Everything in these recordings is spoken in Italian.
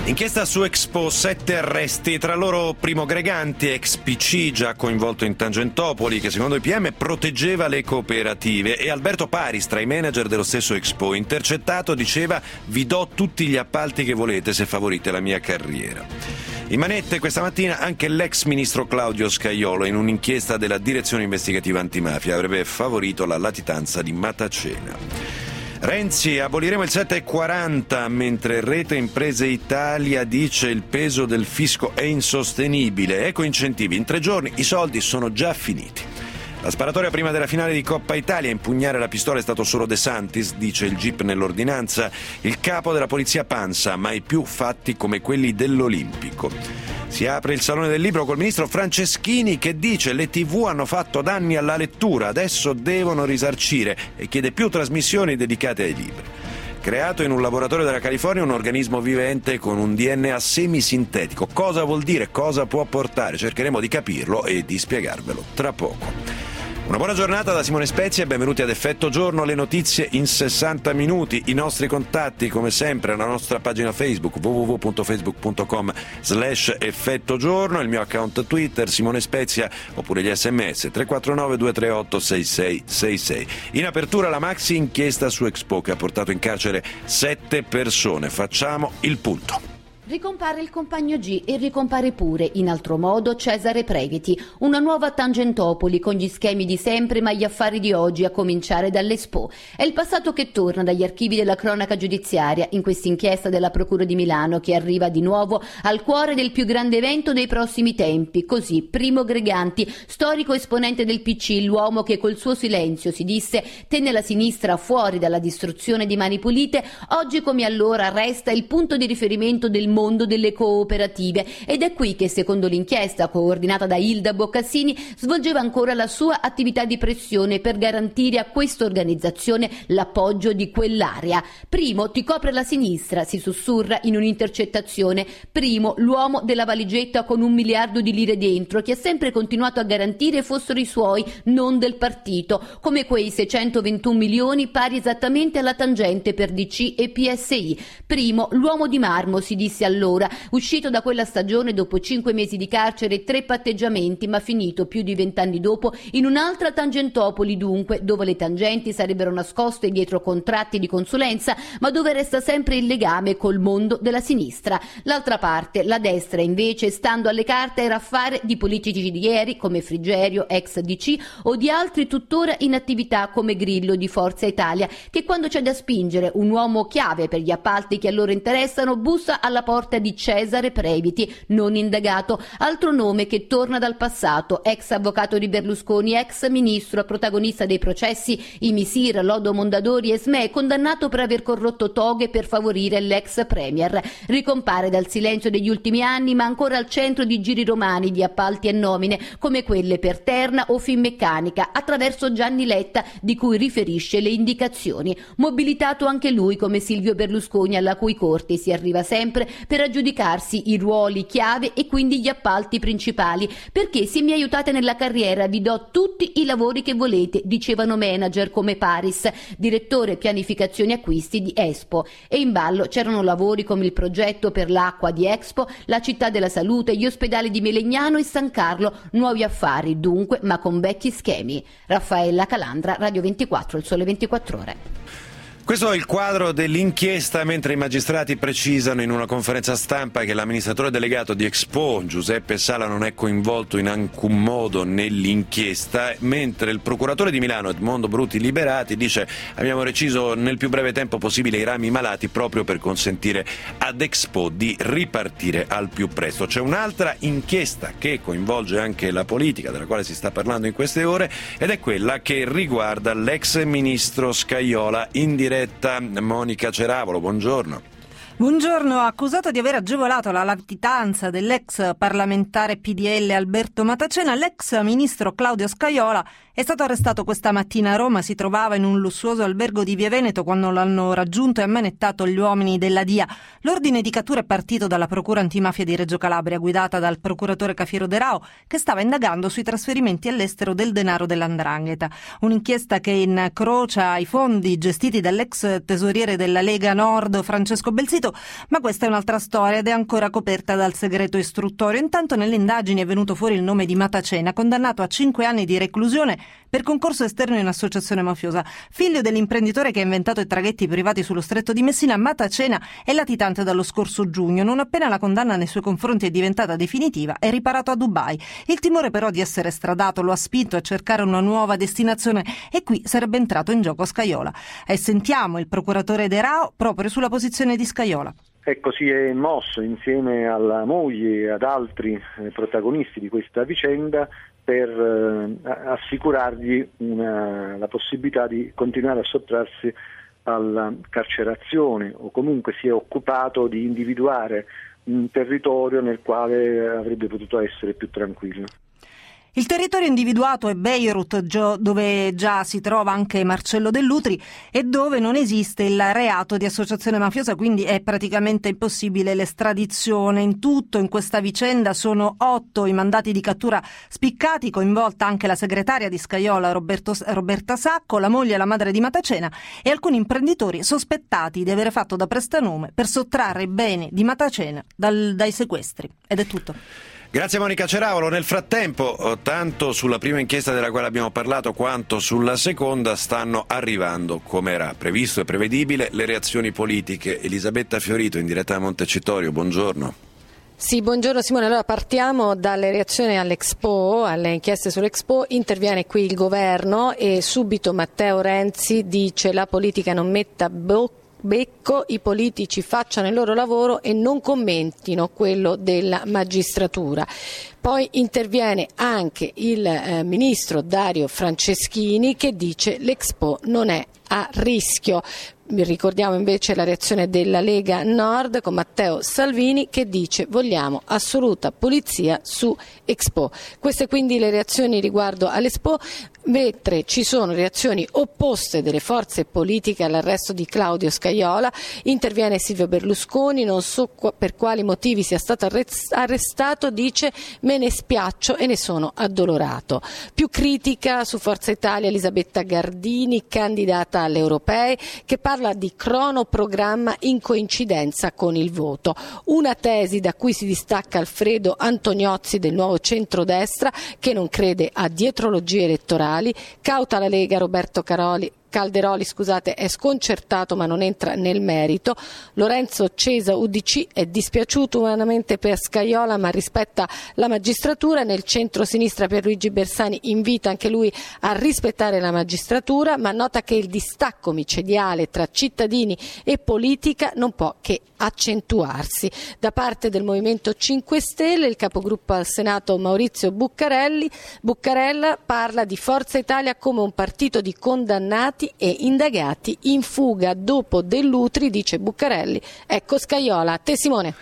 Inchiesta su Expo, 7 arresti, tra loro Primo Greganti, ex PC già coinvolto in Tangentopoli, che secondo i PM proteggeva le cooperative, e Alberto Paris, tra i manager dello stesso Expo, intercettato, diceva: vi do tutti gli appalti che volete se favorite la mia carriera. In manette questa mattina anche l'ex ministro Claudio Scajola, in un'inchiesta della direzione investigativa antimafia, avrebbe favorito la latitanza di Matacena. Renzi, aboliremo il 7,40, mentre Rete Imprese Italia dice il peso del fisco è insostenibile. Eco incentivi, in 3 giorni i soldi sono già finiti. La sparatoria prima della finale di Coppa Italia, a impugnare la pistola è stato solo De Santis, dice il GIP nell'ordinanza. Il capo della polizia Pansa, mai più fatti come quelli dell'Olimpico. Si apre il Salone del Libro col ministro Franceschini che dice: le TV hanno fatto danni alla lettura, adesso devono risarcire, e chiede più trasmissioni dedicate ai libri. Creato in un laboratorio della California un organismo vivente con un DNA semisintetico. Cosa vuol dire? Cosa può portare? Cercheremo di capirlo e di spiegarvelo tra poco. Una buona giornata da Simone Spezia e benvenuti ad Effetto Giorno, le notizie in 60 minuti. I nostri contatti, come sempre, alla nostra pagina Facebook www.facebook.com/Effetto Giorno, il mio account Twitter Simone Spezia, oppure gli sms 349 238 6666. In apertura la maxi inchiesta su Expo che ha portato in carcere 7 persone. Facciamo il punto. Ricompare il compagno G e ricompare pure, in altro modo, Cesare Previti, una nuova Tangentopoli con gli schemi di sempre ma gli affari di oggi, a cominciare dall'Expo. È il passato che torna dagli archivi della cronaca giudiziaria in questa inchiesta della Procura di Milano che arriva di nuovo al cuore del più grande evento dei prossimi tempi. Così Primo Greganti, storico esponente del PC, l'uomo che col suo silenzio, si disse, tenne la sinistra fuori dalla distruzione di Mani Pulite, oggi come allora resta il punto di riferimento del mondo delle cooperative, ed è qui che, secondo l'inchiesta coordinata da Ilda Boccassini, svolgeva ancora la sua attività di pressione per garantire a questa organizzazione l'appoggio di quell'area. Primo ti copre la sinistra, si sussurra in un'intercettazione. Primo, l'uomo della valigetta con 1 miliardo di lire dentro, che ha sempre continuato a garantire fossero i suoi, non del partito, come quei 621 milioni pari esattamente alla tangente per DC e PSI. Primo, l'uomo di marmo, si disse allora, uscito da quella stagione dopo 5 mesi di carcere e 3 patteggiamenti, ma finito più di 20 anni dopo in un'altra Tangentopoli, dunque, dove le tangenti sarebbero nascoste dietro contratti di consulenza, ma dove resta sempre il legame col mondo della sinistra. L'altra parte, la destra, invece, stando alle carte, era affare di politici di ieri come Frigerio, ex DC, o di altri tuttora in attività come Grillo di Forza Italia, che quando c'è da spingere un uomo chiave per gli appalti che a loro interessano bussa alla porta di Cesare Previti, non indagato, altro nome che torna dal passato, ex avvocato di Berlusconi, ex ministro, protagonista dei processi Imisir, Lodo Mondadori e SME, condannato per aver corrotto toghe per favorire l'ex premier. Ricompare dal silenzio degli ultimi anni, ma ancora al centro di giri romani di appalti e nomine come quelle per Terna o Finmeccanica, attraverso Gianni Letta, di cui riferisce le indicazioni. Mobilitato anche lui come Silvio Berlusconi, alla cui corte si arriva sempre per aggiudicarsi i ruoli chiave e quindi gli appalti principali. Perché se mi aiutate nella carriera vi do tutti i lavori che volete, dicevano manager come Paris, direttore pianificazioni acquisti di Expo. E in ballo c'erano lavori come il progetto per l'acqua di Expo, la città della salute, gli ospedali di Melegnano e San Carlo, nuovi affari dunque, ma con vecchi schemi. Raffaella Calandra, Radio 24, Il Sole 24 Ore. Questo è il quadro dell'inchiesta, mentre i magistrati precisano in una conferenza stampa che l'amministratore delegato di Expo, Giuseppe Sala, non è coinvolto in alcun modo nell'inchiesta, mentre il procuratore di Milano, Edmondo Bruti Liberati, dice: abbiamo reciso nel più breve tempo possibile i rami malati proprio per consentire ad Expo di ripartire al più presto. C'è un'altra inchiesta che coinvolge anche la politica, della quale si sta parlando in queste ore, ed è quella che riguarda l'ex ministro Scajola. In diretta Monica Ceravolo, buongiorno. Buongiorno. Accusato di aver agevolato la latitanza dell'ex parlamentare PDL Alberto Matacena, l'ex ministro Claudio Scajola è stato arrestato questa mattina a Roma. Si trovava in un lussuoso albergo di Via Veneto quando l'hanno raggiunto e ammanettato gli uomini della DIA. L'ordine di cattura è partito dalla Procura Antimafia di Reggio Calabria, guidata dal procuratore Cafiero De Rao, che stava indagando sui trasferimenti all'estero del denaro dell''ndrangheta. Un'inchiesta che incrocia i fondi gestiti dall'ex tesoriere della Lega Nord Francesco Belsito Stato, ma questa è un'altra storia ed è ancora coperta dal segreto istruttorio. Intanto nelle indagini è venuto fuori il nome di Matacena, condannato a 5 anni di reclusione per concorso esterno in associazione mafiosa. Figlio dell'imprenditore che ha inventato i traghetti privati sullo stretto di Messina, Matacena è latitante dallo scorso giugno. Non appena la condanna nei suoi confronti è diventata definitiva, è riparato a Dubai. Il timore però di essere estradato lo ha spinto a cercare una nuova destinazione e qui sarebbe entrato in gioco Scajola. E sentiamo il procuratore De Rao proprio sulla posizione di Scajola. Ecco, si è mosso insieme alla moglie e ad altri protagonisti di questa vicenda per assicurargli la possibilità di continuare a sottrarsi alla carcerazione, o comunque si è occupato di individuare un territorio nel quale avrebbe potuto essere più tranquillo. Il territorio individuato è Beirut, dove già si trova anche Marcello Dell'Utri e dove non esiste il reato di associazione mafiosa, quindi è praticamente impossibile l'estradizione. In tutto in questa vicenda sono 8 i mandati di cattura spiccati, coinvolta anche la segretaria di Scajola Roberta Sacco, la moglie e la madre di Matacena e alcuni imprenditori sospettati di avere fatto da prestanome per sottrarre i beni di Matacena dai sequestri. Ed è tutto. Grazie Monica Ceravolo. Nel frattempo, tanto sulla prima inchiesta della quale abbiamo parlato quanto sulla seconda stanno arrivando, come era previsto e prevedibile, le reazioni politiche. Elisabetta Fiorito in diretta da Montecitorio, buongiorno. Sì, buongiorno Simone. Allora partiamo dalle reazioni all'Expo, alle inchieste sull'Expo. Interviene qui il governo e subito Matteo Renzi dice: la politica non metta becco, i politici facciano il loro lavoro e non commentino quello della magistratura. Poi interviene anche il ministro Dario Franceschini che dice: l'Expo non è a rischio. Ricordiamo invece la reazione della Lega Nord con Matteo Salvini che dice: vogliamo assoluta polizia su Expo. Queste quindi le reazioni riguardo all'Expo, mentre ci sono reazioni opposte delle forze politiche all'arresto di Claudio Scajola. Interviene Silvio Berlusconi, non so per quali motivi sia stato arrestato, dice: me ne spiaccio e ne sono addolorato. Più critica su Forza Italia Elisabetta Gardini, candidata alle europee, che parla di cronoprogramma in coincidenza con il voto. Una tesi da cui si distacca Alfredo Antoniozzi del Nuovo Centrodestra, che non crede a dietrologie elettorali. Cauta la Lega, Roberto Calderoli è sconcertato ma non entra nel merito. Lorenzo Cesa UDC è dispiaciuto umanamente per Scajola ma rispetta la magistratura. Nel centro-sinistra Pierluigi Bersani invita anche lui a rispettare la magistratura, ma nota che il distacco micidiale tra cittadini e politica non può che accentuarsi. Da parte del Movimento 5 Stelle il capogruppo al Senato Maurizio Buccarella parla di Forza Italia come un partito di condannati e indagati in fuga dopo Dell'Utri, dice Buccarelli. Ecco Scajola. A te Simone.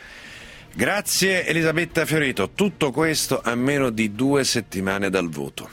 Grazie Elisabetta Fiorito. Tutto questo a meno di 2 settimane dal voto.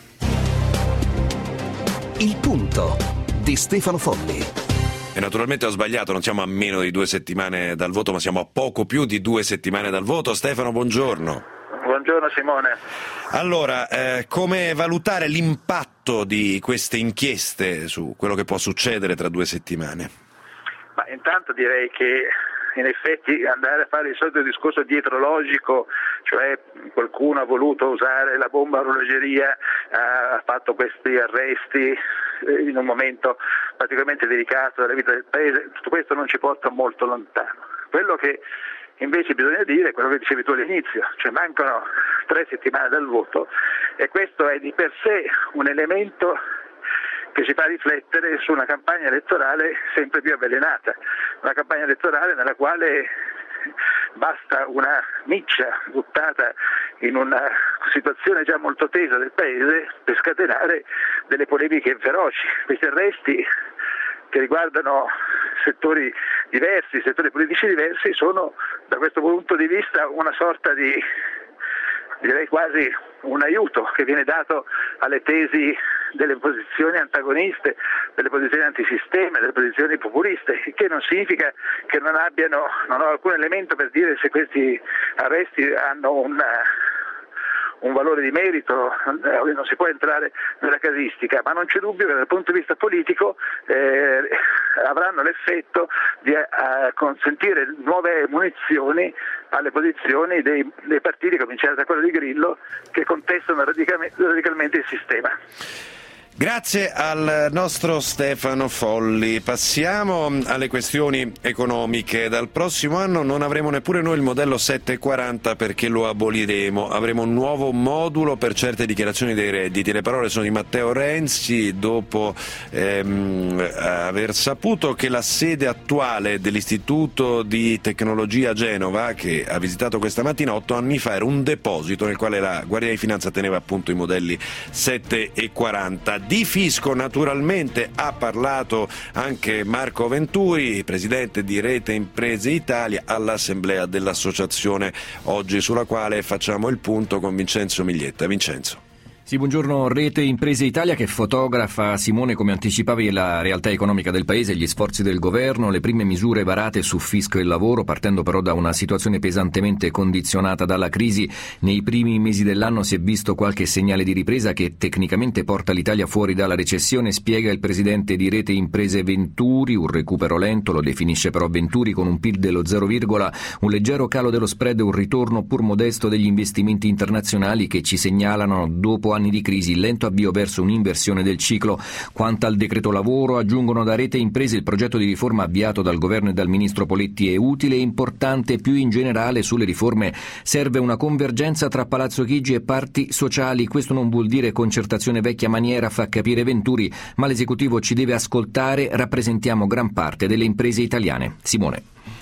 Il punto di Stefano Folli. E naturalmente ho sbagliato, non siamo a meno di 2 settimane dal voto, ma siamo a poco più di 2 settimane dal voto. Stefano, buongiorno. Buongiorno Simone. Allora, come valutare l'impatto di queste inchieste su quello che può succedere tra 2 settimane? Ma intanto direi che in effetti andare a fare il solito discorso dietrologico, cioè qualcuno ha voluto usare la bomba a orologeria, ha fatto questi arresti in un momento particolarmente delicato della vita del Paese, tutto questo non ci porta molto lontano. Quello che invece bisogna dire è quello che dicevi tu all'inizio, cioè mancano 3 settimane dal voto e questo è di per sé un elemento che ci fa riflettere su una campagna elettorale sempre più avvelenata, una campagna elettorale nella quale basta una miccia buttata in una situazione già molto tesa del Paese per scatenare delle polemiche feroci. Questi arresti che riguardano settori diversi, settori politici diversi, sono da questo punto di vista una sorta di, direi quasi un aiuto che viene dato alle tesi delle posizioni antagoniste, delle posizioni antisistema, delle posizioni populiste, che non significa che non ho alcun elemento per dire se questi arresti hanno un valore di merito, non si può entrare nella casistica, ma non c'è dubbio che dal punto di vista politico avranno l'effetto di consentire nuove munizioni alle posizioni dei partiti, cominciare da quello di Grillo, che contestano radicalmente il sistema. Grazie al nostro Stefano Folli. Passiamo alle questioni economiche. Dal prossimo anno non avremo neppure noi il modello 740 perché lo aboliremo. Avremo un nuovo modulo per certe dichiarazioni dei redditi. Le parole sono di Matteo Renzi dopo aver saputo che la sede attuale dell'Istituto di Tecnologia Genova, che ha visitato questa mattina 8 anni fa, era un deposito nel quale la Guardia di Finanza teneva appunto i modelli 740. Di fisco naturalmente ha parlato anche Marco Venturi, presidente di Rete Imprese Italia, all'assemblea dell'associazione oggi, sulla quale facciamo il punto con Vincenzo Miglietta. Vincenzo. Sì, buongiorno. Rete Imprese Italia che fotografa, Simone, come anticipavi, la realtà economica del paese, gli sforzi del governo, le prime misure varate su fisco e lavoro, partendo però da una situazione pesantemente condizionata dalla crisi. Nei primi mesi dell'anno si è visto qualche segnale di ripresa che tecnicamente porta l'Italia fuori dalla recessione, spiega il presidente di Rete Imprese Venturi. Un recupero lento, lo definisce però Venturi, con un PIL dello 0, un leggero calo dello spread e un ritorno pur modesto degli investimenti internazionali che ci segnalano, dopo anni di crisi, il lento avvio verso un'inversione del ciclo. Quanto al decreto lavoro, aggiungono da Rete Imprese, il progetto di riforma avviato dal governo e dal ministro Poletti è utile e importante. Più in generale, sulle riforme serve una convergenza tra Palazzo Chigi e parti sociali. Questo non vuol dire concertazione vecchia maniera, fa capire Venturi, ma l'esecutivo ci deve ascoltare, rappresentiamo gran parte delle imprese italiane. Simone.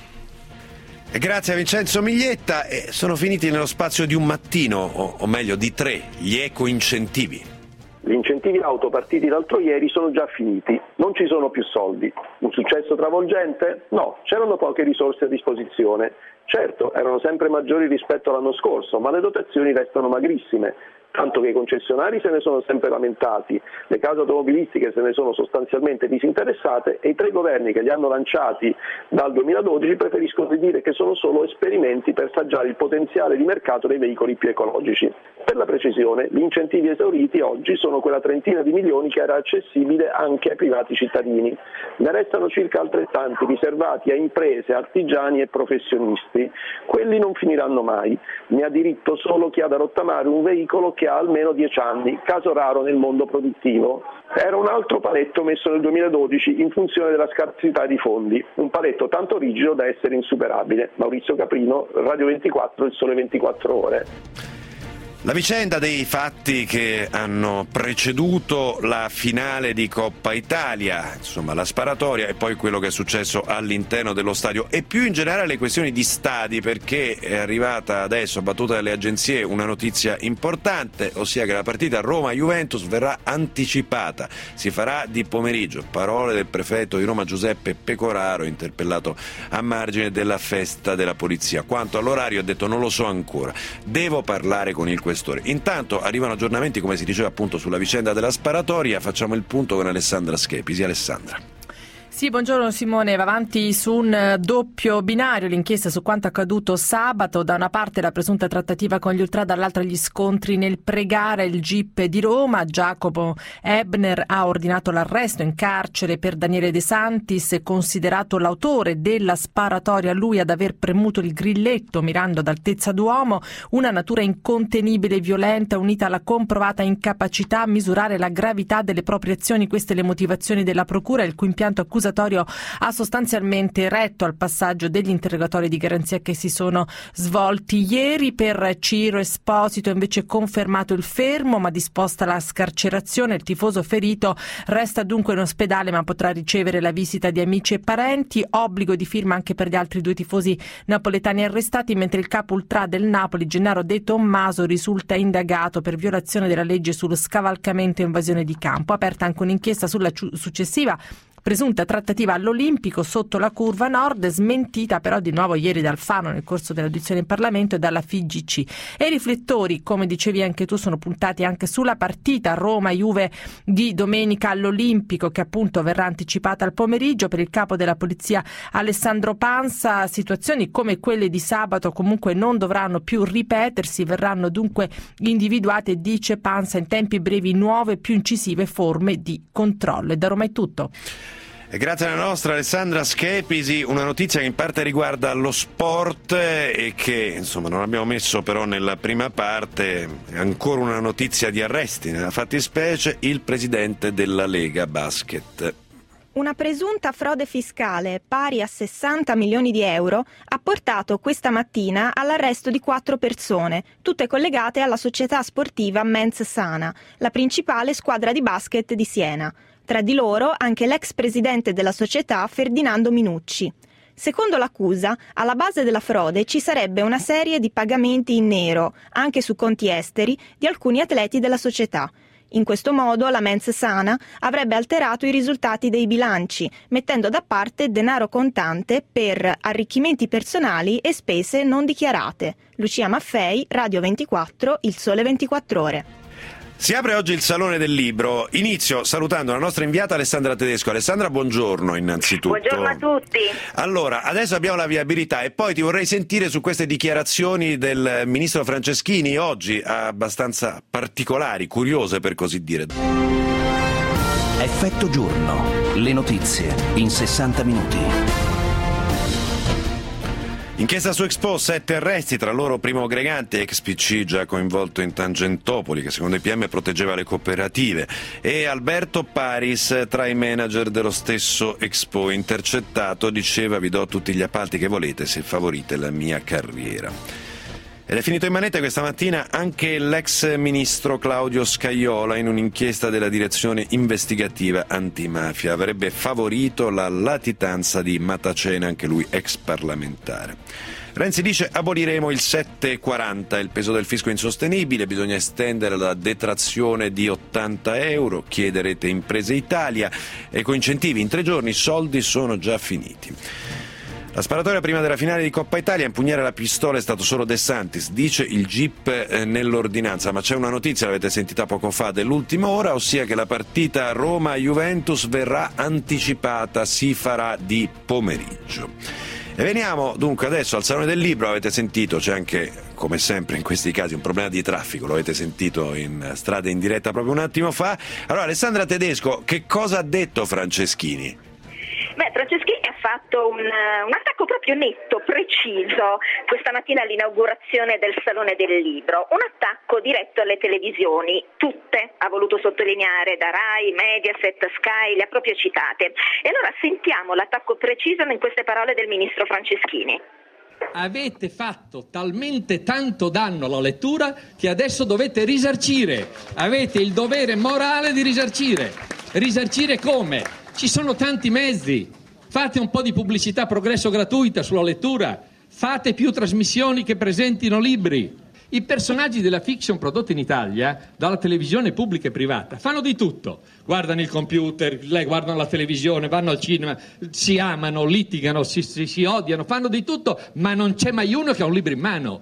Grazie a Vincenzo Miglietta. Sono finiti nello spazio di un mattino, o meglio di 3, gli eco-incentivi. Gli incentivi auto partiti l'altro ieri sono già finiti, non ci sono più soldi. Un successo travolgente? No, c'erano poche risorse a disposizione. Certo, erano sempre maggiori rispetto all'anno scorso, ma le dotazioni restano magrissime. Tanto che i concessionari se ne sono sempre lamentati, le case automobilistiche se ne sono sostanzialmente disinteressate e i 3 governi che li hanno lanciati dal 2012 preferiscono dire che sono solo esperimenti per saggiare il potenziale di mercato dei veicoli più ecologici. Per la precisione, gli incentivi esauriti oggi sono quella trentina di milioni che era accessibile anche ai privati cittadini. Ne restano circa altrettanti riservati a imprese, artigiani e professionisti. Quelli non finiranno mai. Ne ha diritto solo chi ha da rottamare un veicolo che ha almeno 10 anni, caso raro nel mondo produttivo. Era un altro paletto messo nel 2012 in funzione della scarsità di fondi, un paletto tanto rigido da essere insuperabile. Maurizio Caprino, Radio 24, Il Sole 24 Ore. La vicenda dei fatti che hanno preceduto la finale di Coppa Italia, insomma la sparatoria e poi quello che è successo all'interno dello stadio, e più in generale le questioni di stadi, perché è arrivata adesso, battuta dalle agenzie, una notizia importante, ossia che la partita Roma-Juventus verrà anticipata, si farà di pomeriggio. Parole del prefetto di Roma Giuseppe Pecoraro, interpellato a margine della festa della polizia. Quanto all'orario ha detto non lo so ancora, devo parlare con il questore. Intanto arrivano aggiornamenti, come si diceva appunto, sulla vicenda della sparatoria. Facciamo il punto con Alessandra Schepisi. Alessandra. Sì, buongiorno Simone, va avanti su un doppio binario l'inchiesta su quanto accaduto sabato, da una parte la presunta trattativa con gli ultra, dall'altra gli scontri nel pregare il GIP di Roma. Giacomo Ebner ha ordinato l'arresto in carcere per Daniele De Santis, considerato l'autore della sparatoria, lui ad aver premuto il grilletto mirando ad altezza d'uomo, una natura incontenibile e violenta unita alla comprovata incapacità a misurare la gravità delle proprie azioni. Queste le motivazioni della procura, il cui impianto accusatorio ha sostanzialmente retto al passaggio degli interrogatori di garanzia che si sono svolti ieri. Per Ciro Esposito invece confermato il fermo ma disposta la scarcerazione. Il tifoso ferito resta dunque in ospedale ma potrà ricevere la visita di amici e parenti. Obbligo di firma anche per gli altri 2 tifosi napoletani arrestati, mentre il capo ultra del Napoli, Gennaro De Tommaso, risulta indagato per violazione della legge sullo scavalcamento e invasione di campo. Aperta anche un'inchiesta sulla successiva presunta trattativa all'Olimpico sotto la curva nord, smentita però di nuovo ieri da Alfano nel corso dell'audizione in Parlamento e dalla FIGC. E i riflettori, come dicevi anche tu, sono puntati anche sulla partita Roma-Juve di domenica all'Olimpico, che appunto verrà anticipata al pomeriggio. Per il capo della polizia Alessandro Pansa, situazioni come quelle di sabato comunque non dovranno più ripetersi, verranno dunque individuate, dice Pansa, in tempi brevi nuove più incisive forme di controllo. E da Roma è tutto. E grazie alla nostra Alessandra Schepisi, una notizia che in parte riguarda lo sport e che insomma non abbiamo messo però nella prima parte, è ancora una notizia di arresti, nella fattispecie il presidente della Lega Basket. Una presunta frode fiscale pari a 60 milioni di euro ha portato questa mattina all'arresto di 4 persone, tutte collegate alla società sportiva Mens Sana, la principale squadra di basket di Siena. Tra di loro anche l'ex presidente della società Ferdinando Minucci. Secondo l'accusa, alla base della frode ci sarebbe una serie di pagamenti in nero, anche su conti esteri, di alcuni atleti della società. In questo modo la Mens Sana avrebbe alterato i risultati dei bilanci, mettendo da parte denaro contante per arricchimenti personali e spese non dichiarate. Lucia Maffei, Radio 24, Il Sole 24 Ore. Si apre oggi il Salone del Libro. Inizio salutando la nostra inviata Alessandra Tedesco. Alessandra, buongiorno innanzitutto. Buongiorno a tutti. Allora, adesso abbiamo la viabilità e poi ti vorrei sentire su queste dichiarazioni del ministro Franceschini, oggi abbastanza particolari, curiose per così dire. Effetto giorno. Le notizie in 60 minuti. Inchiesta su Expo, 7 arresti, tra loro Primo Greganti, ex PC già coinvolto in Tangentopoli, che secondo i PM proteggeva le cooperative, e Alberto Paris, tra i manager dello stesso Expo, intercettato, diceva: vi do tutti gli appalti che volete se favorite la mia carriera. Ed è finito in manette questa mattina anche l'ex ministro Claudio Scajola in un'inchiesta della direzione investigativa antimafia. Avrebbe favorito la latitanza di Matacena, anche lui ex parlamentare. Renzi dice: aboliremo il 7,40, il peso del fisco è insostenibile, bisogna estendere la detrazione di 80 euro, chiederete Imprese Italia, e con incentivi in 3 giorni i soldi sono già finiti. La sparatoria prima della finale di Coppa Italia, a impugnare la pistola è stato solo De Santis, dice il GIP nell'ordinanza, ma c'è una notizia, l'avete sentita poco fa, dell'ultima ora, ossia che la partita Roma-Juventus verrà anticipata, si farà di pomeriggio. E veniamo dunque adesso al Salone del Libro. Avete sentito, c'è anche, come sempre in questi casi, un problema di traffico, lo avete sentito in strada in diretta proprio un attimo fa. Allora, Alessandra Tedesco, che cosa ha detto Franceschini? Franceschini ha fatto un attacco proprio netto, preciso, questa mattina all'inaugurazione del Salone del Libro. Un attacco diretto alle televisioni, tutte, ha voluto sottolineare, da Rai, Mediaset, Sky, le ha proprio citate. E allora sentiamo l'attacco preciso in queste parole del ministro Franceschini. Avete fatto talmente tanto danno alla lettura che adesso dovete risarcire. Avete il dovere morale di risarcire. Risarcire come? Ci sono tanti mezzi. Fate un po' di pubblicità progresso gratuita sulla lettura. Fate più trasmissioni che presentino libri. I personaggi della fiction prodotta in Italia dalla televisione pubblica e privata fanno di tutto. Guardano il computer, guardano la televisione, vanno al cinema, si amano, litigano, si odiano, fanno di tutto, ma non c'è mai uno che ha un libro in mano.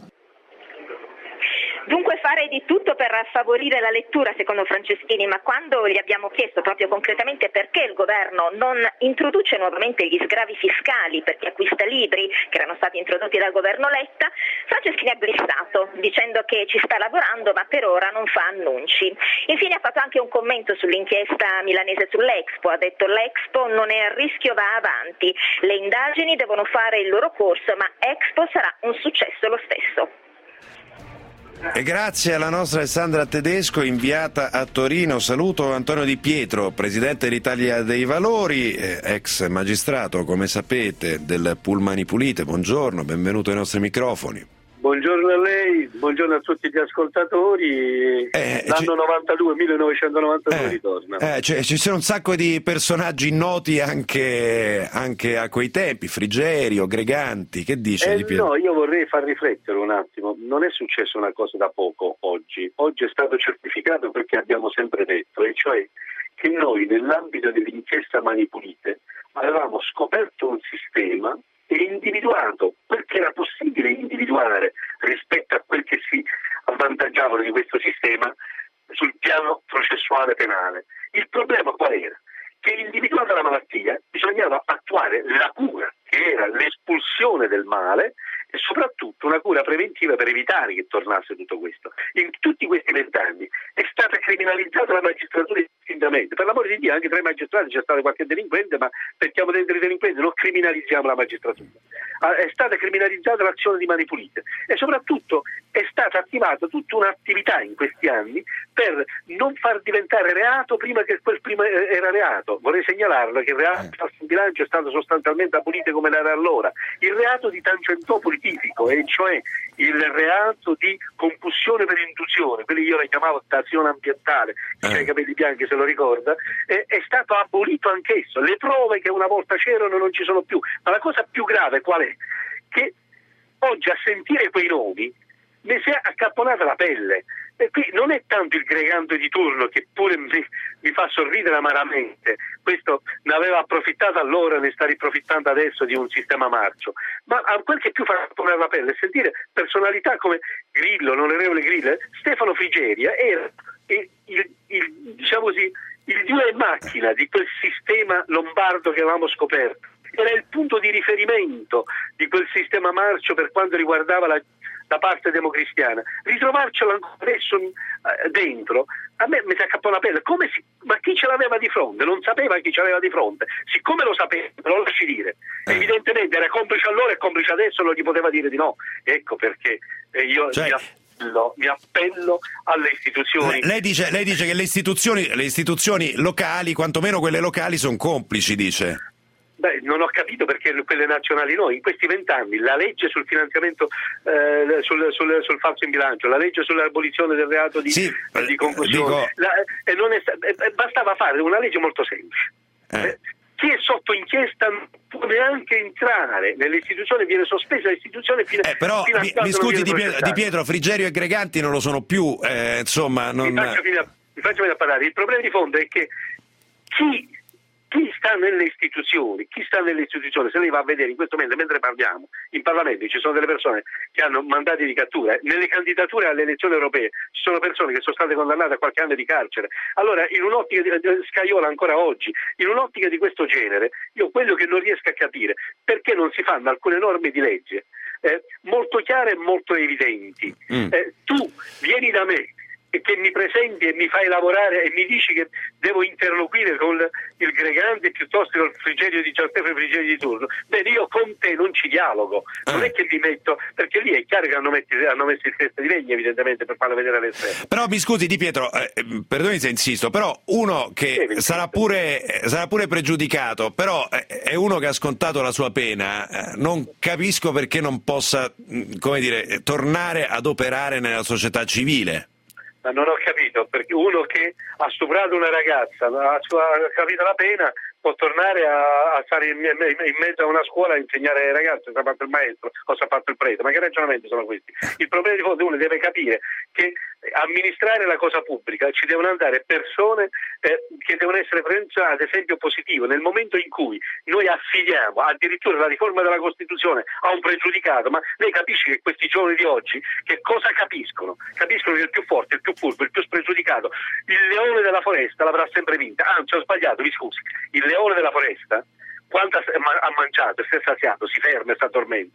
Dunque fare di tutto per favorire la lettura, secondo Franceschini, ma quando gli abbiamo chiesto proprio concretamente perché il governo non introduce nuovamente gli sgravi fiscali per chi acquista libri, che erano stati introdotti dal governo Letta, Franceschini ha glissato, dicendo che ci sta lavorando ma per ora non fa annunci. Infine ha fatto anche un commento sull'inchiesta milanese sull'Expo, ha detto: l'Expo non è a rischio, va avanti, le indagini devono fare il loro corso, ma Expo sarà un successo lo stesso. E grazie alla nostra Alessandra Tedesco, inviata a Torino. Saluto Antonio Di Pietro, presidente dell'Italia dei Valori, ex magistrato, come sapete, del Pullman Pulite. Buongiorno, benvenuto ai nostri microfoni. Buongiorno a lei, buongiorno a tutti gli ascoltatori. L'anno 1992 ritorna. Ci sono un sacco di personaggi noti anche a quei tempi, Frigerio, Greganti. Che dice Di Pietro? No, io vorrei far riflettere un attimo. Non è successa una cosa da poco oggi. Oggi è stato certificato perché abbiamo sempre detto, e cioè che noi nell'ambito dell'inchiesta Mani Pulite avevamo scoperto un sistema e individuato quel che era possibile individuare rispetto a quel che si avvantaggiavano di questo sistema sul piano processuale penale. Il problema qual era? Che individuata la malattia bisognava attuare la cura, che era l'espulsione del male e soprattutto una cura preventiva per evitare che tornasse tutto questo. In tutti questi 20 anni è stata criminalizzata la magistratura distintamente. Per l'amore di Dio, anche tra i magistrati c'è stato qualche delinquente, ma mettiamo dentro i delinquenti, non criminalizziamo la magistratura. È stata criminalizzata l'azione di Mani Pulite e soprattutto è stata attivata tutta un'attività in questi anni per non far diventare reato prima che quel prima era reato. Vorrei segnalarlo che il reato di falso in bilancio è stato sostanzialmente abolito come era allora. Il reato di tangentopoli tipico, e cioè il reato di concussione per induzione, quelli io lo chiamavo dazione ambientale, chi ha i capelli bianchi se lo ricorda, è stato abolito anch'esso. Le prove che una volta c'erano non ci sono più, ma la cosa più grave qual è? Che oggi a sentire quei nomi mi si è accapponata la pelle. E qui non è tanto il gregante di turno che pure mi fa sorridere amaramente, questo ne aveva approfittato allora, ne sta riprofittando adesso di un sistema marcio, ma quel che più fa accapponare la pelle è sentire personalità come Grillo, l'onorevole Grillo. Stefano Frigeria era diciamo così, il dio e macchina di quel sistema lombardo che avevamo scoperto, era il punto di riferimento di quel sistema marcio per quanto riguardava la parte democristiana. Ritrovarcelo ancora adesso dentro, a me mi si accappò la pelle. Ma chi ce l'aveva di fronte? Non sapeva chi ce l'aveva di fronte. Siccome lo sapeva, lo lasci dire. Evidentemente era complice allora e complice adesso, non gli poteva dire di no. Ecco perché io mi appello alle istituzioni. Lei dice che le istituzioni locali, quantomeno quelle locali, sono complici, dice. Beh, non ho capito perché quelle nazionali no. In questi 20 anni la legge sul finanziamento sul falso in bilancio, la legge sull'abolizione del reato di concussione, bastava fare una legge molto semplice. Chi è sotto inchiesta non può neanche entrare nelle istituzioni, viene sospesa l'istituzione fino però fino a mi scusi Di Pietro, Frigerio e Greganti non lo sono più, insomma non... Mi faccio venire a parlare. Il problema di fondo è che chi sta nelle istituzioni, se lei va a vedere in questo momento, mentre parliamo, in Parlamento ci sono delle persone che hanno mandati di cattura, nelle candidature alle elezioni europee ci sono persone che sono state condannate a qualche anno di carcere. Allora, in un'ottica di Scajola ancora oggi, in un'ottica di questo genere, io quello che non riesco a capire, perché non si fanno alcune norme di legge molto chiare e molto evidenti. Tu vieni da me e che mi presenti e mi fai lavorare e mi dici che devo interloquire con il Gregante piuttosto che col Frigerio di Giuseppe Frigerio di turno. Bene, io con te non ci dialogo, non è che mi metto, perché lì è chiaro che hanno messo il testa di legno evidentemente per farlo vedere all'esterno. Però mi scusi Di Pietro, perdoni se insisto, però uno che sarà pure pregiudicato, però è uno che ha scontato la sua pena, non capisco perché non possa, come dire, tornare ad operare nella società civile. Ma non ho capito, perché uno che ha stuprato una ragazza, ha capito la pena, può tornare a stare in mezzo a una scuola a insegnare ai ragazzi, se ha fatto il maestro o se ha fatto il prete. Ma che ragionamenti sono questi? Il problema di fondo, uno deve capire che amministrare la cosa pubblica ci devono andare persone che devono essere presenti ad esempio positivo. Nel momento in cui noi affidiamo addirittura la riforma della Costituzione a un pregiudicato, ma lei capisce che questi giovani di oggi che cosa capiscono? Capiscono che il più forte, il più furbo, il più spregiudicato, il leone della foresta l'avrà sempre vinta. Anzi, ho sbagliato, mi scusi, il leone della foresta quanto ha mangiato e si è saziato, si ferma e si addormenta.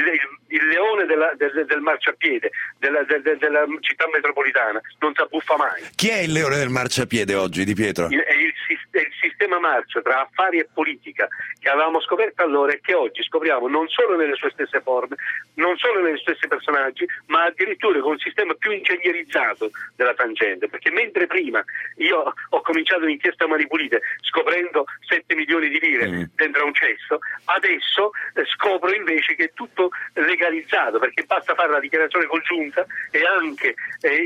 Il leone del marciapiede della città metropolitana non si abbuffa mai. Chi è il leone del marciapiede oggi, Di Pietro? È il sistema marcio tra affari e politica che avevamo scoperto allora e che oggi scopriamo non solo nelle sue stesse forme, non solo nei stessi personaggi, ma addirittura con un sistema più ingegnerizzato della tangente, perché mentre prima io ho cominciato un'inchiesta Mani Pulite scoprendo 7 milioni di lire dentro a un cesso, adesso scopro invece che è tutto legalizzato, perché basta fare la dichiarazione congiunta e anche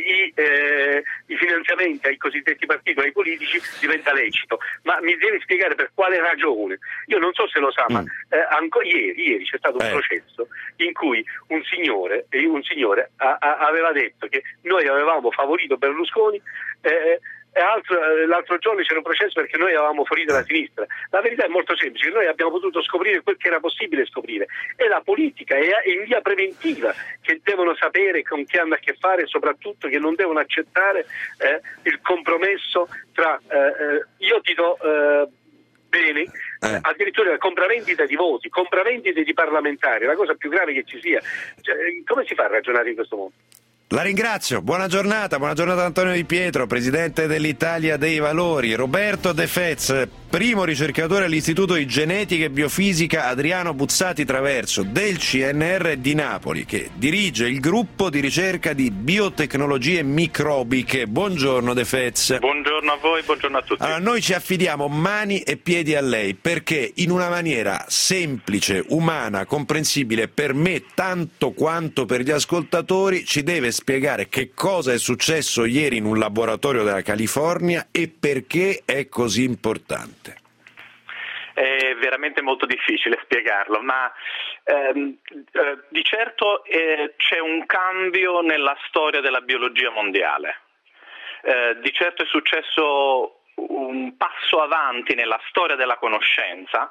i finanziamenti ai cosiddetti partiti, ai politici, diventa lecito. Ma mi deve spiegare per quale ragione? Io non so se lo sa, ma ieri c'è stato un processo in cui un signore aveva detto che noi avevamo favorito Berlusconi l'altro giorno c'era un processo perché noi avevamo forito la sinistra. La verità è molto semplice, noi abbiamo potuto scoprire quel che era possibile scoprire. È la politica, è in via preventiva che devono sapere con chi hanno a che fare e soprattutto che non devono accettare il compromesso tra io ti do bene, addirittura compravendita di voti, compravendite di parlamentari, la cosa più grave che ci sia. Cioè, come si fa a ragionare in questo modo? La ringrazio, buona giornata Antonio Di Pietro, presidente dell'Italia dei Valori. Roberto De Fez, primo ricercatore all'Istituto di Genetica e Biofisica Adriano Buzzati Traverso del CNR di Napoli, che dirige il gruppo di ricerca di biotecnologie microbiche. Buongiorno De Fez. Buongiorno a voi, buongiorno a tutti. Allora, noi ci affidiamo mani e piedi a lei perché in una maniera semplice, umana, comprensibile per me tanto quanto per gli ascoltatori ci deve spiegare che cosa è successo ieri in un laboratorio della California e perché è così importante. È veramente molto difficile spiegarlo, ma di certo c'è un cambio nella storia della biologia mondiale. Di certo è successo un passo avanti nella storia della conoscenza.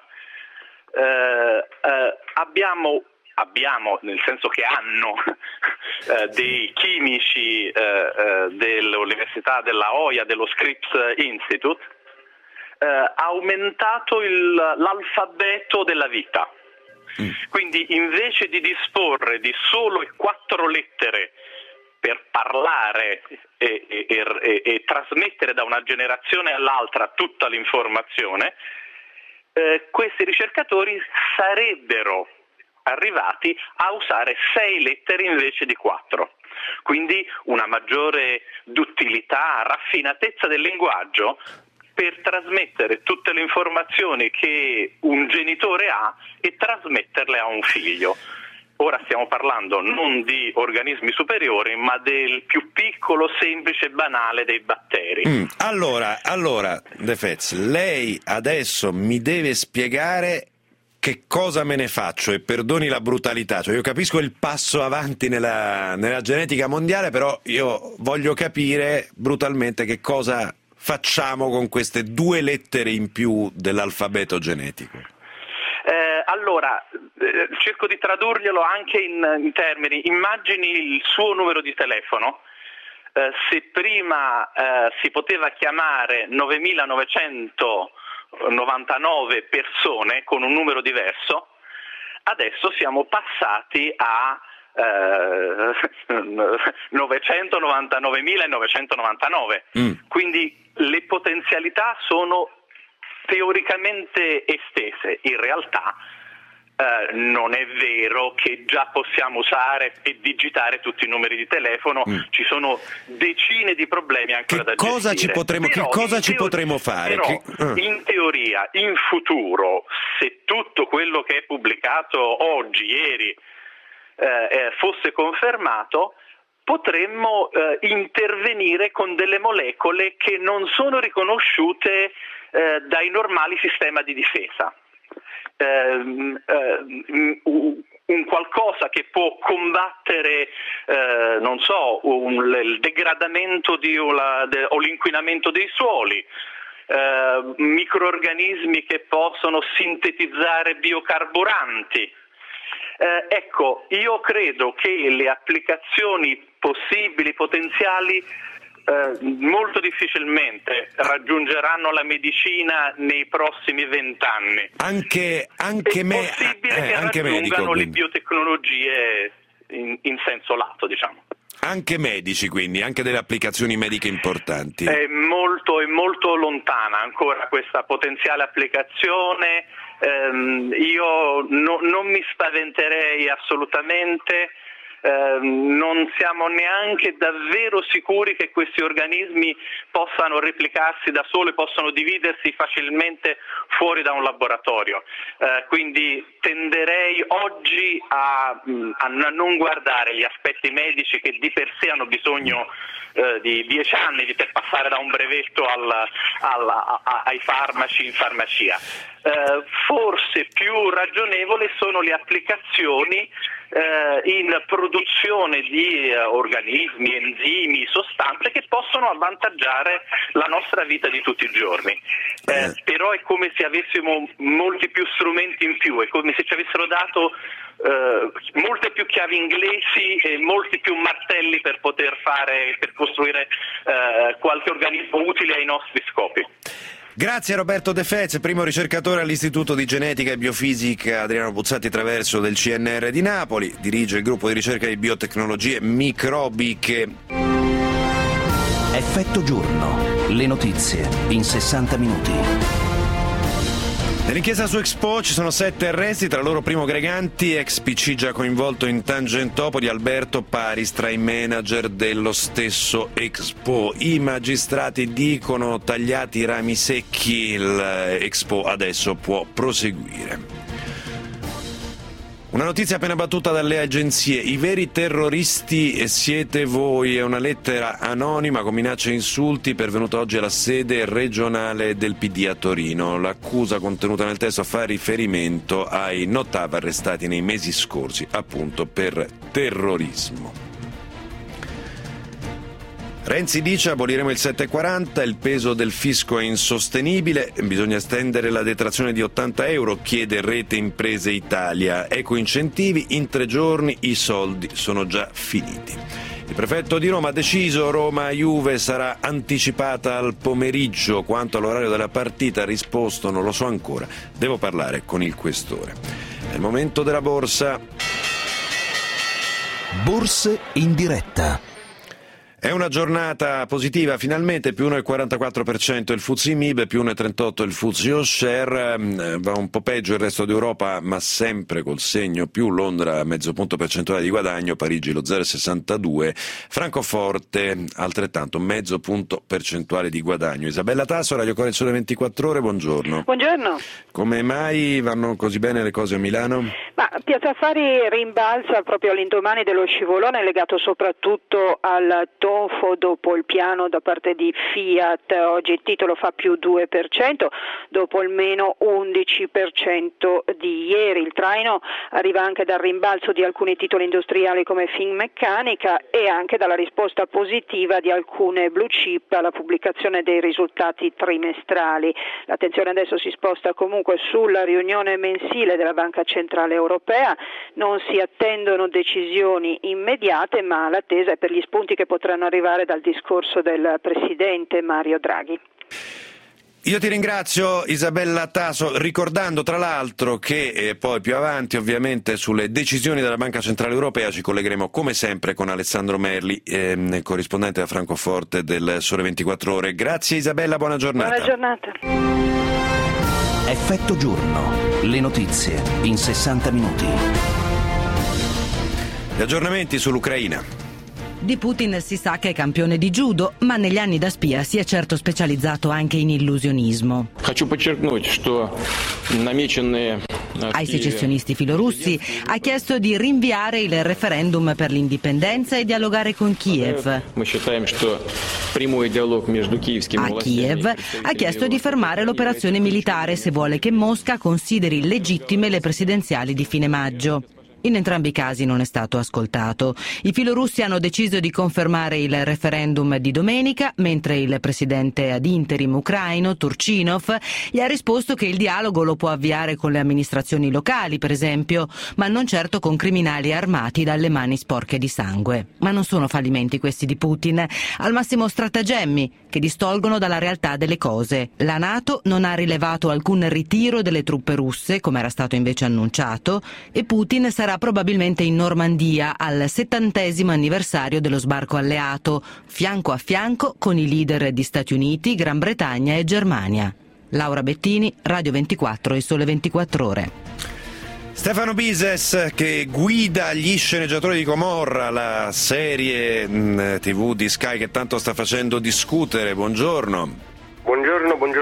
Abbiamo, nel senso che hanno dei chimici dell'Università della La Jolla, dello Scripps Institute, aumentato l'alfabeto della vita. Quindi invece di disporre di solo 4 lettere per parlare e trasmettere da una generazione all'altra tutta l'informazione, questi ricercatori sarebbero arrivati a usare 6 lettere invece di 4. Quindi una maggiore duttilità, raffinatezza del linguaggio per trasmettere tutte le informazioni che un genitore ha e trasmetterle a un figlio. Ora stiamo parlando non di organismi superiori, ma del più piccolo, semplice e banale dei batteri. Allora, De Fez, lei adesso mi deve spiegare che cosa me ne faccio, e perdoni la brutalità, cioè io capisco il passo avanti nella genetica mondiale, però io voglio capire brutalmente che cosa facciamo con queste 2 lettere in più dell'alfabeto genetico. Allora, cerco di tradurglielo anche in termini. Immagini il suo numero di telefono. Se prima si poteva chiamare 9.999 persone con un numero diverso, adesso siamo passati a 999.999. Quindi le potenzialità sono teoricamente estese. In realtà non è vero che già possiamo usare e digitare tutti i numeri di telefono, ci sono decine di problemi ancora da gestire. Che cosa ci potremo fare? In teoria, in futuro, se tutto quello che è pubblicato oggi, ieri, fosse confermato, potremmo intervenire con delle molecole che non sono riconosciute dai normali sistemi di difesa. Un qualcosa che può combattere il degradamento o l'inquinamento dei suoli, microrganismi che possono sintetizzare biocarburanti. Ecco, io credo che le applicazioni possibili, potenziali, molto difficilmente raggiungeranno la medicina nei prossimi 20 anni. È possibile che raggiungano le biotecnologie in senso lato, diciamo. Anche medici, quindi, anche delle applicazioni mediche importanti. È molto lontana ancora questa potenziale applicazione. Io non mi spaventerei assolutamente. Non siamo neanche davvero sicuri che questi organismi possano replicarsi da soli, possano dividersi facilmente fuori da un laboratorio. Quindi tenderei oggi a non guardare gli aspetti medici che di per sé hanno bisogno di 10 anni per passare da un brevetto ai farmaci in farmacia. Forse più ragionevoli sono le applicazioni in produzione di organismi, enzimi, sostanze che possono avvantaggiare la nostra vita di tutti i giorni. Però è come se avessimo molti più strumenti in più, è come se ci avessero dato molte più chiavi inglesi e molti più martelli per poter costruire qualche organismo utile ai nostri scopi. Grazie a Roberto De Fez, primo ricercatore all'Istituto di Genetica e Biofisica Adriano Buzzati Traverso del CNR di Napoli, dirige il gruppo di ricerca di biotecnologie microbiche. Effetto giorno, le notizie in 60 minuti. Nell'inchiesta su Expo ci sono 7 arresti, tra loro Primo Greganti, ex PC già coinvolto in Tangentopoli, Alberto Paris tra i manager dello stesso Expo. I magistrati dicono tagliati i rami secchi, l'Expo adesso può proseguire. Una notizia appena battuta dalle agenzie: i veri terroristi siete voi. È una lettera anonima con minacce e insulti pervenuta oggi alla sede regionale del PD a Torino. L'accusa contenuta nel testo fa riferimento ai Notav arrestati nei mesi scorsi appunto per terrorismo. Renzi dice aboliremo il 740, il peso del fisco è insostenibile, bisogna estendere la detrazione di 80 euro, chiede Rete Imprese Italia. Eco incentivi, in 3 giorni i soldi sono già finiti. Il prefetto di Roma ha deciso, Roma-Juve sarà anticipata al pomeriggio. Quanto all'orario della partita ha risposto non lo so ancora, devo parlare con il questore. È il momento della borsa. Borse in diretta. È una giornata positiva, finalmente più 1,44% il FTSE MIB, più 1,38% il FTSE All Share, va un po' peggio il resto d'Europa ma sempre col segno più, Londra mezzo punto percentuale di guadagno, Parigi lo 0,62%, Francoforte altrettanto mezzo punto percentuale di guadagno. Isabella Tasso, Radio Core Sole 24 Ore, buongiorno. Buongiorno. Come mai vanno così bene le cose a Milano? Ma Piazza Affari rimbalza proprio all'indomani dello scivolone legato soprattutto al tonfo dopo il piano da parte di Fiat. Oggi il titolo fa più 2% dopo il meno 11% di ieri. Il traino arriva anche dal rimbalzo di alcuni titoli industriali come Finmeccanica e anche dalla risposta positiva di alcune blue chip alla pubblicazione dei risultati trimestrali. L'attenzione adesso si sposta comunque sulla riunione mensile della Banca Centrale Europea. Non si attendono decisioni immediate, ma l'attesa è per gli spunti che potranno arrivare dal discorso del Presidente Mario Draghi. Io ti ringrazio Isabella Tasso, ricordando tra l'altro che poi più avanti ovviamente sulle decisioni della Banca Centrale Europea ci collegheremo come sempre con Alessandro Merli, corrispondente da Francoforte del Sole 24 Ore. Grazie Isabella, buona giornata. Buona giornata. Effetto giorno, le notizie in 60 minuti. Gli aggiornamenti sull'Ucraina. Di Putin si sa che è campione di judo, ma negli anni da spia si è certo specializzato anche in illusionismo. Ai secessionisti filorussi ha chiesto di rinviare il referendum per l'indipendenza e dialogare con Kiev. A Kiev ha chiesto di fermare l'operazione militare se vuole che Mosca consideri legittime le presidenziali di fine maggio. In entrambi i casi non è stato ascoltato. I filorussi hanno deciso di confermare il referendum di domenica, mentre il presidente ad interim ucraino, Turchinov, gli ha risposto che il dialogo lo può avviare con le amministrazioni locali, per esempio, ma non certo con criminali armati dalle mani sporche di sangue. Ma non sono fallimenti questi di Putin, al massimo stratagemmi che distolgono dalla realtà delle cose. La NATO non ha rilevato alcun ritiro delle truppe russe, come era stato invece annunciato, e Putin sarà probabilmente in Normandia al 70° anniversario dello sbarco alleato, fianco a fianco con i leader di Stati Uniti, Gran Bretagna e Germania. Laura Bettini, Radio 24 e Sole 24 Ore. Stefano Bises che guida gli sceneggiatori di Gomorra, la serie TV di Sky che tanto sta facendo discutere. Buongiorno. Buongiorno a voi.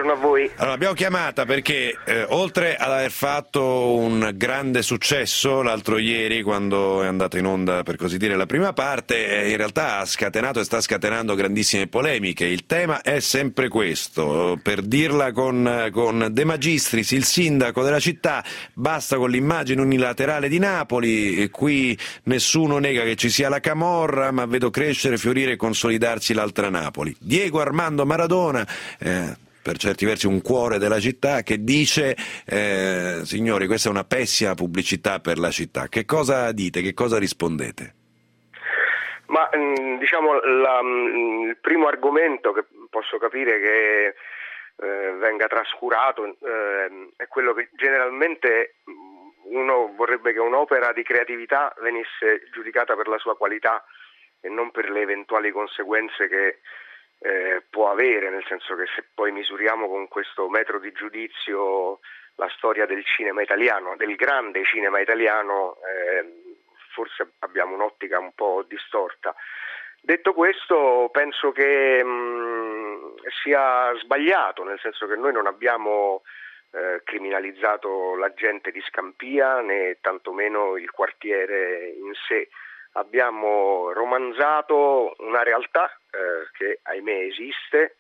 voi. Allora, l'abbiamo chiamata perché oltre ad aver fatto un grande successo l'altro ieri quando è andata in onda, per così dire, la prima parte, in realtà ha scatenato e sta scatenando grandissime polemiche. Il tema è sempre questo, per dirla con De Magistris, il sindaco della città: basta con l'immagine unilaterale di Napoli, e qui nessuno nega che ci sia la camorra, ma vedo crescere, fiorire e consolidarsi l'altra Napoli. Diego Armando Maradona, per certi versi un cuore della città, che dice signori, questa è una pessima pubblicità per la città. Che cosa dite, che cosa rispondete? Ma diciamo il primo argomento che posso capire che venga trascurato è quello che generalmente uno vorrebbe che un'opera di creatività venisse giudicata per la sua qualità e non per le eventuali conseguenze che può avere, nel senso che se poi misuriamo con questo metro di giudizio la storia del cinema italiano, del grande cinema italiano, forse abbiamo un'ottica un po' distorta. Detto questo, penso che sia sbagliato, nel senso che noi non abbiamo criminalizzato la gente di Scampia né tantomeno il quartiere in sé. Abbiamo romanzato una realtà che ahimè esiste.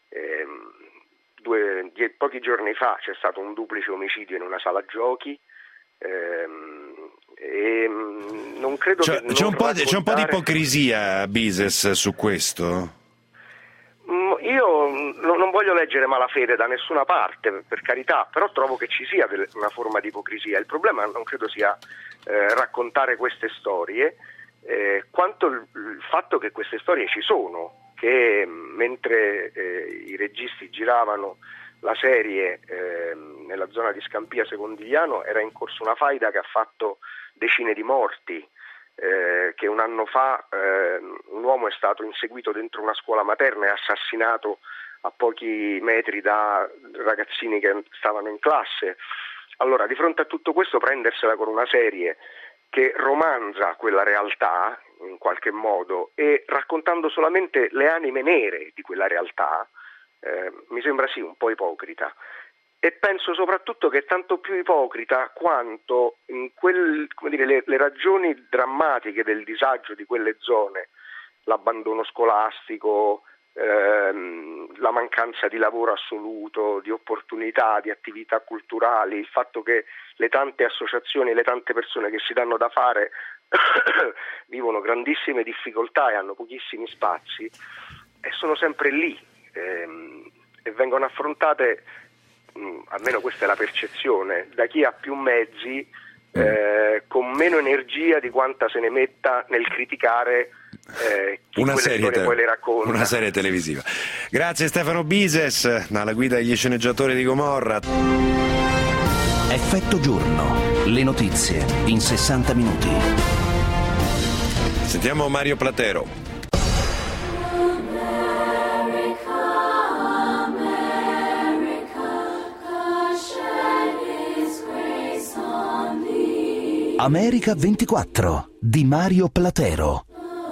Pochi giorni fa c'è stato un duplice omicidio in una sala giochi e non credo che c'è un po' di ipocrisia, Bises, su questo? Io non voglio leggere malafede da nessuna parte, per carità, però trovo che ci sia una forma di ipocrisia. Il problema non credo sia raccontare queste storie, quanto il fatto che queste storie ci sono, che mentre i registi giravano la serie nella zona di Scampia Secondigliano era in corso una faida che ha fatto decine di morti, che un anno fa un uomo è stato inseguito dentro una scuola materna e assassinato a pochi metri da ragazzini che stavano in classe. Allora, di fronte a tutto questo, prendersela con una serie che romanza quella realtà in qualche modo e raccontando solamente le anime nere di quella realtà mi sembra sì un po' ipocrita. E penso soprattutto che è tanto più ipocrita quanto le ragioni drammatiche del disagio di quelle zone, l'abbandono scolastico, la mancanza di lavoro assoluto, di opportunità, di attività culturali, il fatto che le tante associazioni, le tante persone che si danno da fare vivono grandissime difficoltà e hanno pochissimi spazi, e sono sempre lì e vengono affrontate, almeno questa è la percezione, da chi ha più mezzi, con meno energia di quanta se ne metta nel criticare chi quelle storie poi le racconta. Una serie televisiva. Grazie Stefano Bises, alla guida degli sceneggiatori di Gomorra. Effetto giorno, le notizie in 60 minuti. Sentiamo Mario Platero. America 24 di Mario Platero.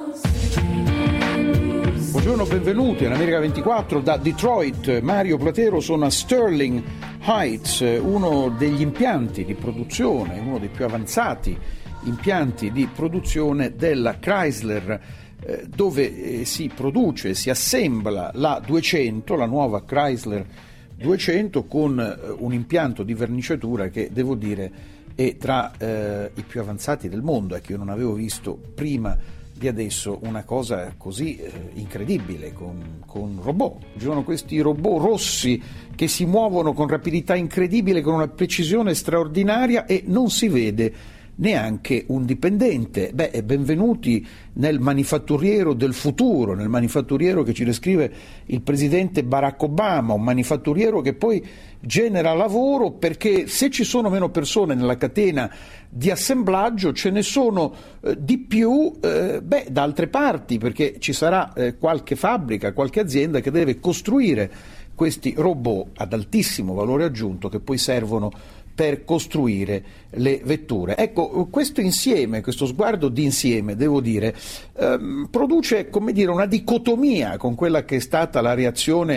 Buongiorno, benvenuti all'America 24 da Detroit. Mario Platero, sono a Sterling Heights, uno degli impianti di produzione, uno dei più avanzati impianti di produzione della Chrysler, dove si produce, si assembla la 200, la nuova Chrysler 200, con un impianto di verniciatura che devo dire è tra i più avanzati del mondo, che io non avevo visto prima di adesso una cosa così incredibile, con robot. Ci sono questi robot rossi che si muovono con rapidità incredibile, con una precisione straordinaria, e non si vede neanche un dipendente. Benvenuti nel manifatturiero del futuro, nel manifatturiero che ci descrive il presidente Barack Obama, un manifatturiero che poi genera lavoro, perché se ci sono meno persone nella catena di assemblaggio ce ne sono di più da altre parti, perché ci sarà qualche fabbrica, qualche azienda che deve costruire questi robot ad altissimo valore aggiunto che poi servono per costruire le vetture. Ecco, questo insieme, questo sguardo d'insieme, devo dire, produce, come dire, una dicotomia con quella che è stata la reazione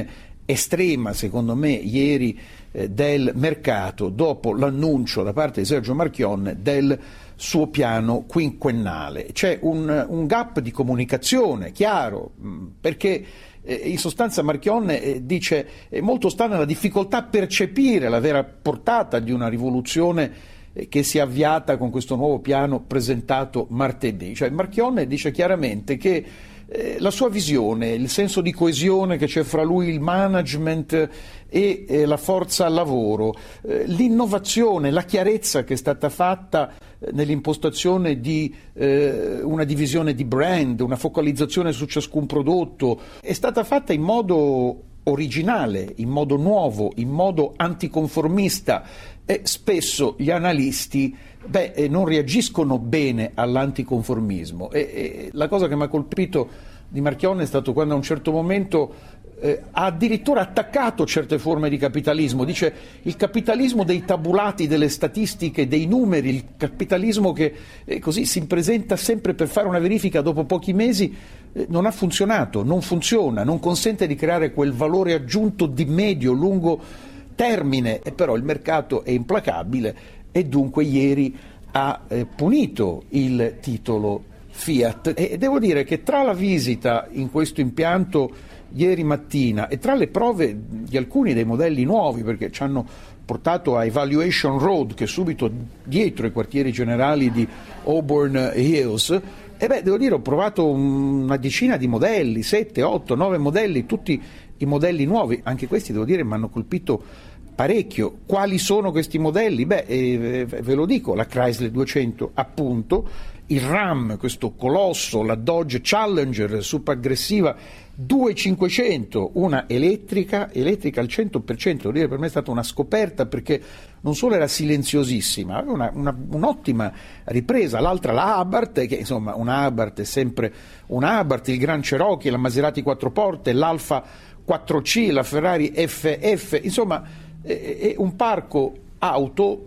estrema, secondo me, ieri del mercato dopo l'annuncio da parte di Sergio Marchionne del suo piano quinquennale. C'è un gap di comunicazione chiaro, perché in sostanza Marchionne dice molto sta nella difficoltà a percepire la vera portata di una rivoluzione che si è avviata con questo nuovo piano presentato martedì. Cioè Marchionne dice chiaramente che la sua visione, il senso di coesione che c'è fra lui, il management e la forza lavoro, l'innovazione, la chiarezza che è stata fatta nell'impostazione di una divisione di brand, una focalizzazione su ciascun prodotto, è stata fatta in modo originale, in modo nuovo, in modo anticonformista, e spesso gli analisti non reagiscono bene all'anticonformismo. E la cosa che mi ha colpito di Marchionne è stato quando a un certo momento ha addirittura attaccato certe forme di capitalismo. Dice il capitalismo dei tabulati, delle statistiche, dei numeri, il capitalismo che così si presenta sempre per fare una verifica dopo pochi mesi, non ha funzionato, non funziona, non consente di creare quel valore aggiunto di medio-lungo termine, e però il mercato è implacabile e dunque ieri ha punito il titolo Fiat. E devo dire che tra la visita in questo impianto ieri mattina e tra le prove di alcuni dei modelli nuovi, perché ci hanno portato a Evaluation Road, che è subito dietro i quartieri generali di Auburn Hills, devo dire ho provato una decina di modelli, 7, 8, 9 modelli, tutti i modelli nuovi. Anche questi devo dire mi hanno colpito parecchio. Quali sono questi modelli? Ve lo dico: la Chrysler 200 appunto, il Ram, questo colosso, la Dodge Challenger super aggressiva 2500, una elettrica al 100%, devo dire per me è stata una scoperta, perché non solo era silenziosissima, aveva un'ottima ripresa. L'altra, la Abarth, che insomma una Abarth è sempre una Abarth, il Gran Cherokee, la Maserati 4 porte, l'Alfa 4C, la Ferrari FF, insomma è un parco auto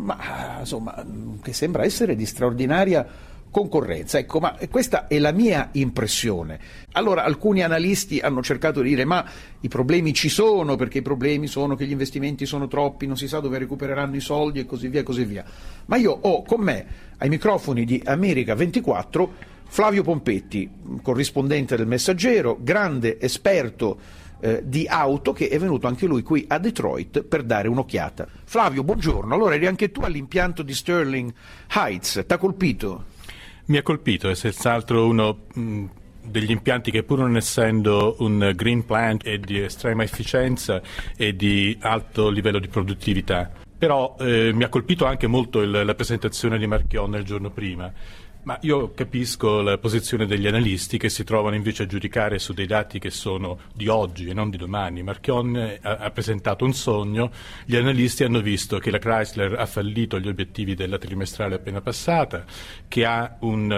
ma insomma che sembra essere di straordinaria concorrenza. Ecco, ma questa è la mia impressione. Allora alcuni analisti hanno cercato di dire ma i problemi ci sono, perché i problemi sono che gli investimenti sono troppi, non si sa dove recupereranno i soldi e così via e così via. Ma io ho con me ai microfoni di America 24 Flavio Pompetti, corrispondente del Messaggero, grande esperto di auto, che è venuto anche lui qui a Detroit per dare un'occhiata. Flavio, buongiorno. Allora eri anche tu all'impianto di Sterling Heights, t'ha colpito? Mi ha colpito, è senz'altro uno degli impianti che, pur non essendo un green plant, è di estrema efficienza e di alto livello di produttività. Però mi ha colpito anche molto la presentazione di Marchionne il giorno prima. Ma io capisco la posizione degli analisti, che si trovano invece a giudicare su dei dati che sono di oggi e non di domani. Marchionne ha presentato un sogno, gli analisti hanno visto che la Chrysler ha fallito gli obiettivi della trimestrale appena passata, che ha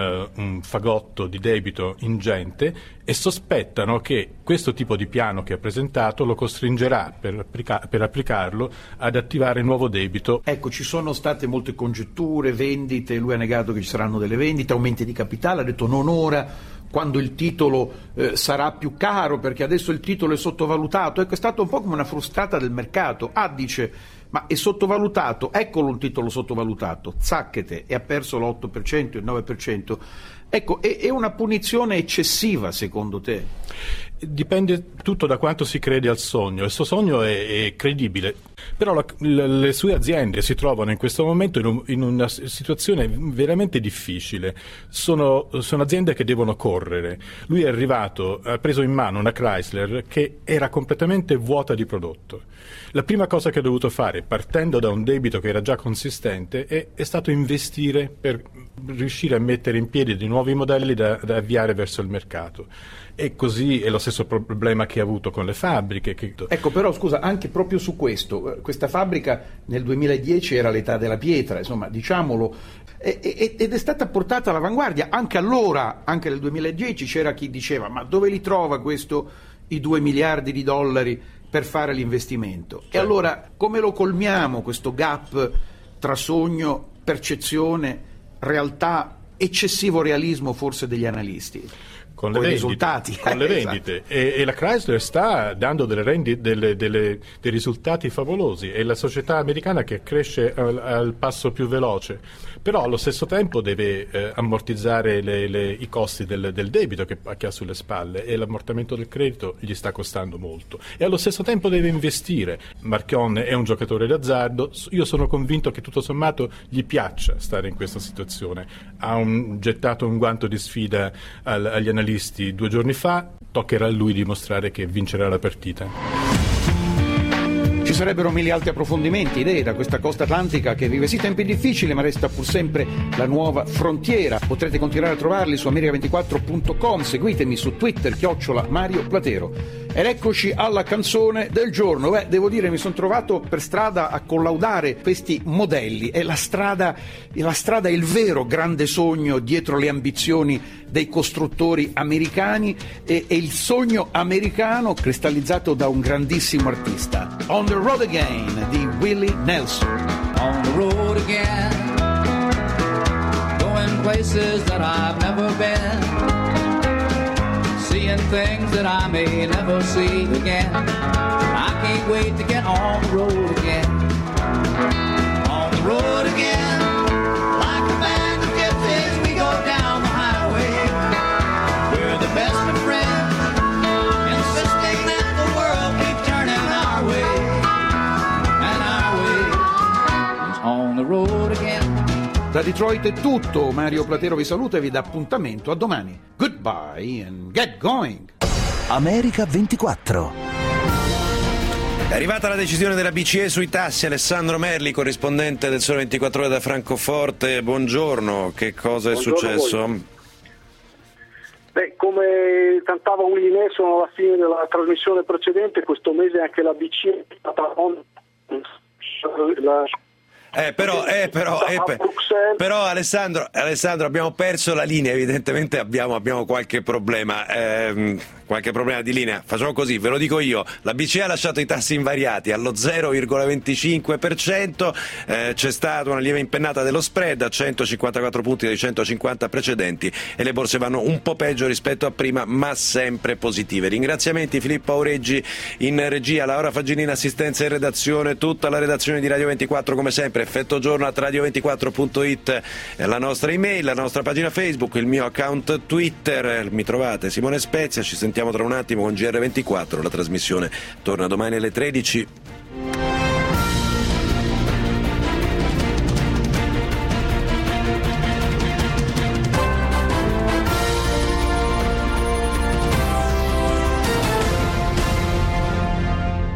un fagotto di debito ingente, e sospettano che questo tipo di piano che ha presentato lo costringerà, per applicarlo, ad attivare nuovo debito. Ecco, ci sono state molte congetture, vendite, lui ha negato che ci saranno delle vendite, aumenti di capitale, ha detto non ora, quando il titolo sarà più caro, perché adesso il titolo è sottovalutato. Ecco, è stato un po' come una frustata del mercato. Dice, ma è sottovalutato, eccolo un titolo sottovalutato, zacchete, e ha perso l'8%, il 9%. Ecco, è una punizione eccessiva secondo te? Dipende tutto da quanto si crede al sogno. Il suo sogno è credibile, però le sue aziende si trovano in questo momento in una situazione veramente difficile. Sono aziende che devono correre. Lui è arrivato, ha preso in mano una Chrysler che era completamente vuota di prodotto. La prima cosa che ha dovuto fare, partendo da un debito che era già consistente, è stato investire per riuscire a mettere in piedi dei nuovi modelli da avviare verso il mercato. E così è lo stesso problema che ha avuto con le fabbriche. Ecco, però scusa, anche proprio su questo, questa fabbrica nel 2010 era l'età della pietra, insomma, diciamolo, ed è stata portata all'avanguardia. Anche allora, anche nel 2010, c'era chi diceva ma dove li trova questo i 2 miliardi di dollari per fare l'investimento? Certo. E allora come lo colmiamo questo gap tra sogno, percezione, realtà eccessivo realismo forse degli analisti. Con le risultati. Con le vendite. Esatto. E la Chrysler sta dando dei risultati favolosi, è la società americana che cresce al passo più veloce, però allo stesso tempo deve ammortizzare i costi del debito che ha sulle spalle, e l'ammortamento del credito gli sta costando molto, e allo stesso tempo deve investire. Marchionne è un giocatore d'azzardo, io sono convinto che tutto sommato gli piaccia stare in questa situazione. Ha gettato un guanto di sfida agli analisti 2 giorni fa, toccherà a lui dimostrare che vincerà la partita. Ci sarebbero 1000 altri approfondimenti, idee da questa costa atlantica che vive sì tempi difficili ma resta pur sempre la nuova frontiera. Potrete continuare a trovarli su america24.com, seguitemi su Twitter @Mario Platero. Ed eccoci alla canzone del giorno. Devo dire, mi sono trovato per strada a collaudare questi modelli. E la strada è il vero grande sogno dietro le ambizioni dei costruttori americani, e il sogno americano cristallizzato da un grandissimo artista. On the Road Again di Willie Nelson. On the road again, going places that I've never been, seeing things that I may never see again. I can't wait to get on the road again. On the road again, like a band of gypsies, we go down the highway. We're the best of friends, insisting that the world keep turning our way. And our way is on the road again. Da Detroit è tutto, Mario Platero vi saluta e vi dà appuntamento a domani. Goodbye and get going. America 24. È arrivata la decisione della BCE sui tassi. Alessandro Merli, corrispondente del Sole 24 Ore da Francoforte, buongiorno, che cosa è successo? Come cantava Willie Nelson alla fine della trasmissione precedente, questo mese anche la BCE è stata Però Alessandro, abbiamo perso la linea, evidentemente abbiamo qualche problema di linea. Facciamo così, ve lo dico io, la BCE ha lasciato i tassi invariati allo 0,25%, c'è stata una lieve impennata dello spread a 154 punti dai 150 precedenti, e le borse vanno un po' peggio rispetto a prima, ma sempre positive. Ringraziamenti Filippo Aureggi in regia, Laura Faggini in assistenza e redazione, tutta la redazione di Radio 24 come sempre. Effetto giorno @radio24.it, la nostra email, la nostra pagina Facebook, il mio account Twitter, mi trovate Simone Spezia. Ci sentiamo tra un attimo con GR24, la trasmissione torna domani alle 13.